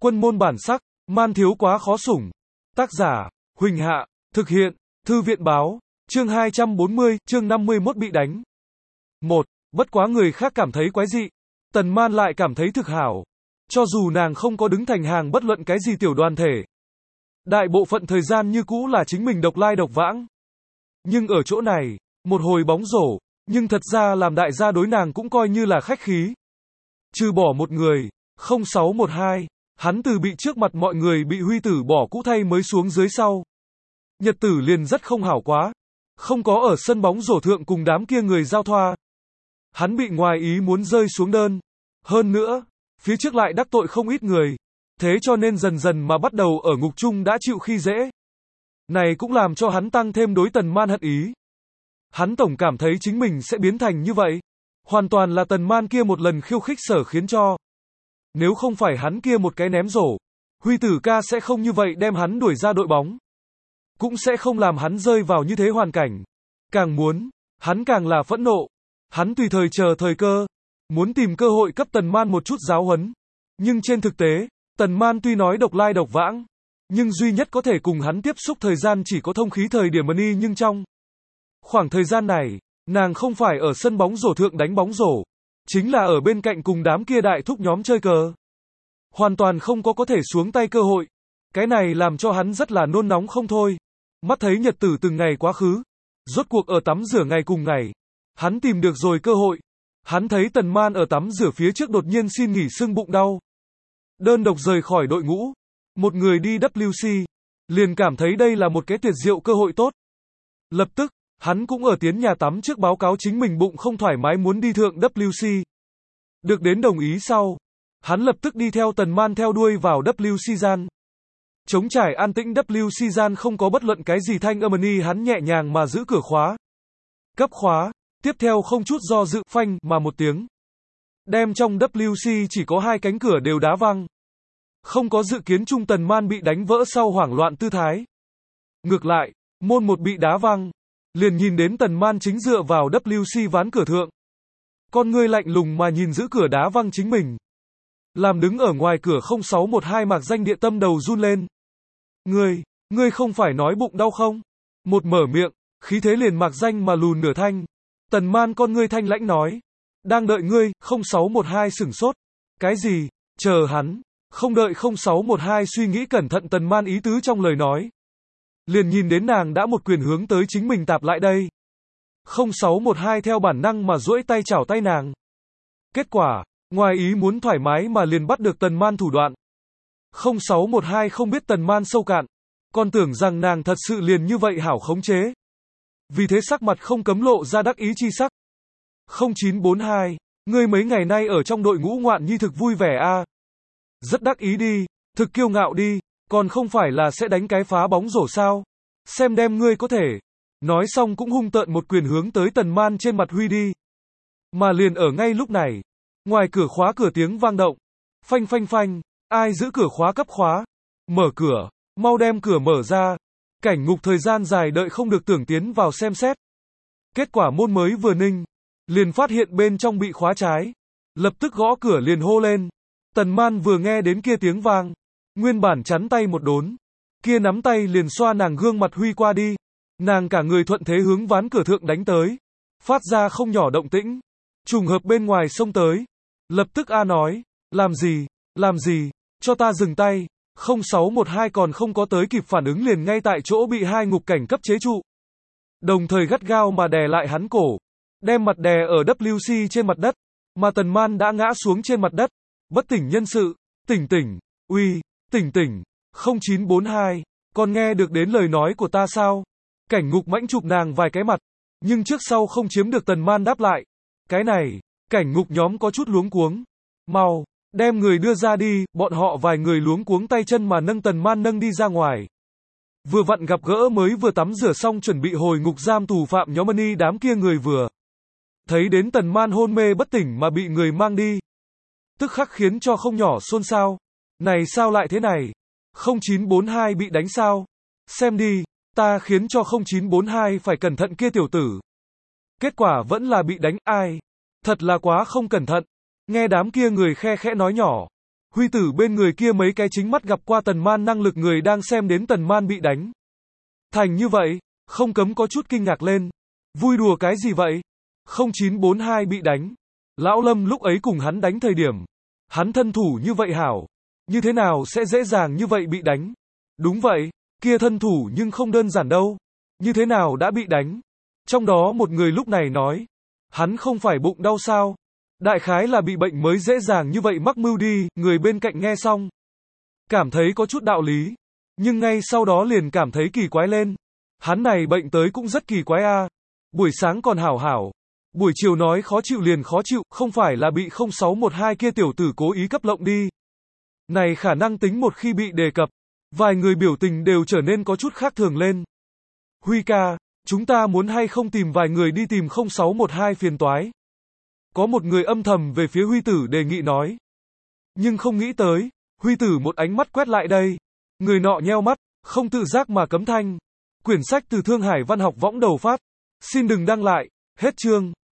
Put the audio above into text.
Quân môn bản sắc, man thiếu quá khó sủng. Tác giả, Huỳnh Hạ, thực hiện, Thư viện báo, chương 240, chương 51 bị đánh. 1. Bất quá người khác cảm thấy quái dị, Tần Man lại cảm thấy thực hảo. Cho dù nàng không có đứng thành hàng bất luận cái gì tiểu đoàn thể. Đại bộ phận thời gian như cũ là chính mình độc lai độc vãng. Nhưng ở chỗ này, một hồi bóng rổ, nhưng thật ra làm đại gia đối nàng cũng coi như là khách khí. Trừ bỏ một người, 0612, hắn từ bị trước mặt mọi người bị Huy Tử bỏ cũ thay mới xuống dưới sau. Nhật tử liền rất không hảo quá. Không có ở sân bóng rổ thượng cùng đám kia người giao thoa. Hắn bị ngoài ý muốn rơi xuống đơn. Hơn nữa, phía trước lại đắc tội không ít người. Thế cho nên dần dần mà bắt đầu ở ngục chung đã chịu khi dễ. Này cũng làm cho hắn tăng thêm đối Tần Man hận ý. Hắn tổng cảm thấy chính mình sẽ biến thành như vậy. Hoàn toàn là Tần Man kia một lần khiêu khích sở khiến cho. Nếu không phải hắn kia một cái ném rổ, Huy Tử ca sẽ không như vậy đem hắn đuổi ra đội bóng. Cũng sẽ không làm hắn rơi vào như thế hoàn cảnh. Càng muốn, hắn càng là phẫn nộ. Hắn tùy thời chờ thời cơ, muốn tìm cơ hội cấp Tần Man một chút giáo huấn. Nhưng trên thực tế, Tần Man tuy nói độc lai độc vãng, nhưng duy nhất có thể cùng hắn tiếp xúc thời gian chỉ có thông khí thời điểm Money, nhưng trong khoảng thời gian này, nàng không phải ở sân bóng rổ thượng đánh bóng rổ, chính là ở bên cạnh cùng đám kia đại thúc nhóm chơi cờ. Hoàn toàn không có thể xuống tay cơ hội. Cái này làm cho hắn rất là nôn nóng không thôi. Mắt thấy nhật tử từng ngày quá khứ. Rốt cuộc ở tắm rửa ngày cùng ngày. Hắn tìm được rồi cơ hội. Hắn thấy Tần Man ở tắm rửa phía trước đột nhiên xin nghỉ sưng bụng đau. Đơn độc rời khỏi đội ngũ. Một người đi WC. Liền cảm thấy đây là một cái tuyệt diệu cơ hội tốt. Lập tức, hắn cũng ở tiến nhà tắm trước báo cáo chính mình bụng không thoải mái muốn đi thượng WC. Được đến đồng ý sau, hắn lập tức đi theo Tần Man theo đuôi vào WC gian. Trống trải an tĩnh WC gian không có bất luận cái gì thanh âm, hắn nhẹ nhàng mà giữ cửa khóa. Cấp khóa, tiếp theo không chút do dự, phanh mà một tiếng. Đem trong WC chỉ có hai cánh cửa đều đá văng. Không có dự kiến chung Tần Man bị đánh vỡ sau hoảng loạn tư thái. Ngược lại, môn một bị đá văng. Liền nhìn đến Tần Man chính dựa vào WC ván cửa thượng. Con ngươi lạnh lùng mà nhìn giữ cửa đá văng chính mình. Làm đứng ở ngoài cửa 0612 Mạc Danh địa tâm đầu run lên. Ngươi không phải nói bụng đau không? Một mở miệng, khí thế liền Mạc Danh mà lùn nửa thanh. Tần Man con ngươi thanh lãnh nói. Đang đợi ngươi, 0612 sửng sốt. Cái gì? Chờ hắn. Không đợi 0612 suy nghĩ cẩn thận Tần Man ý tứ trong lời nói. Liền nhìn đến nàng đã một quyền hướng tới chính mình tạp lại đây. 0612 theo bản năng mà duỗi tay chảo tay nàng. Kết quả, ngoài ý muốn thoải mái mà liền bắt được Tần Man thủ đoạn. 0612 không biết Tần Man sâu cạn, còn tưởng rằng nàng thật sự liền như vậy hảo khống chế. Vì thế sắc mặt không cấm lộ ra đắc ý chi sắc. 0942, ngươi mấy ngày nay ở trong đội ngũ ngoạn nhi thực vui vẻ a. Rất đắc ý đi, thực kiêu ngạo đi, còn không phải là sẽ đánh cái phá bóng rổ sao? Xem đem ngươi có thể. Nói xong cũng hung tợn một quyền hướng tới Tần Man trên mặt huy đi. Mà liền ở ngay lúc này, ngoài cửa khóa cửa tiếng vang động. Phanh phanh phanh, ai giữ cửa khóa cấp khóa? Mở cửa, mau đem cửa mở ra. Cảnh ngục thời gian dài đợi không được tưởng tiến vào xem xét. Kết quả môn mới vừa ninh, liền phát hiện bên trong bị khóa trái. Lập tức gõ cửa liền hô lên. Tần Man vừa nghe đến kia tiếng vang, nguyên bản chắn tay một đốn. Kia nắm tay liền xoa nàng gương mặt huy qua đi. Nàng cả người thuận thế hướng ván cửa thượng đánh tới. Phát ra không nhỏ động tĩnh. Trùng hợp bên ngoài xông tới. Lập tức A nói. Làm gì, cho ta dừng tay. 0612 còn không có tới kịp phản ứng liền ngay tại chỗ bị hai ngục cảnh cấp chế trụ. Đồng thời gắt gao mà đè lại hắn cổ. Đem mặt đè ở WC trên mặt đất. Mà Tần Man đã ngã xuống trên mặt đất. Bất tỉnh nhân sự. Tỉnh. Uy, tỉnh. 0942. Còn nghe được đến lời nói của ta sao? Cảnh ngục mãnh chụp nàng vài cái mặt. Nhưng trước sau không chiếm được Tần Man đáp lại. Cái này, cảnh ngục nhóm có chút luống cuống. Mau, đem người đưa ra đi, bọn họ vài người luống cuống tay chân mà nâng Tần Man nâng đi ra ngoài. Vừa vặn gặp gỡ mới vừa tắm rửa xong chuẩn bị hồi ngục giam tù phạm nhóm Money, đám kia người vừa thấy đến Tần Man hôn mê bất tỉnh mà bị người mang đi. Tức khắc khiến cho không nhỏ xôn xao. Này sao lại thế này? 0942 bị đánh sao? Xem đi, ta khiến cho 0942 phải cẩn thận kia tiểu tử. Kết quả vẫn là bị đánh, ai? Thật là quá không cẩn thận. Nghe đám kia người khe khẽ nói nhỏ. Huy Tử bên người kia mấy cái chính mắt gặp qua Tần Man năng lực người đang xem đến Tần Man bị đánh thành như vậy, không cấm có chút kinh ngạc lên. Vui đùa cái gì vậy? 0942 bị đánh. Lão Lâm lúc ấy cùng hắn đánh thời điểm. Hắn thân thủ như vậy hảo. Như thế nào sẽ dễ dàng như vậy bị đánh? Đúng vậy, kia thân thủ nhưng không đơn giản đâu. Như thế nào đã bị đánh? Trong đó một người lúc này nói. Hắn không phải bụng đau sao? Đại khái là bị bệnh mới dễ dàng như vậy mắc mưu đi. Người bên cạnh nghe xong. Cảm thấy có chút đạo lý. Nhưng ngay sau đó liền cảm thấy kỳ quái lên. Hắn này bệnh tới cũng rất kỳ quái a. Buổi sáng còn hảo hảo. Buổi chiều nói khó chịu liền khó chịu, không phải là bị 0612 kia tiểu tử cố ý cấp lộng đi. Này khả năng tính một khi bị đề cập, vài người biểu tình đều trở nên có chút khác thường lên. Huy ca, chúng ta muốn hay không tìm vài người đi tìm 0612 phiền toái. Có một người âm thầm về phía Huy Tử đề nghị nói. Nhưng không nghĩ tới, Huy Tử một ánh mắt quét lại đây. Người nọ nheo mắt, không tự giác mà cấm thanh. Quyển sách từ Thương Hải Văn học võng đầu phát. Xin đừng đăng lại, hết chương.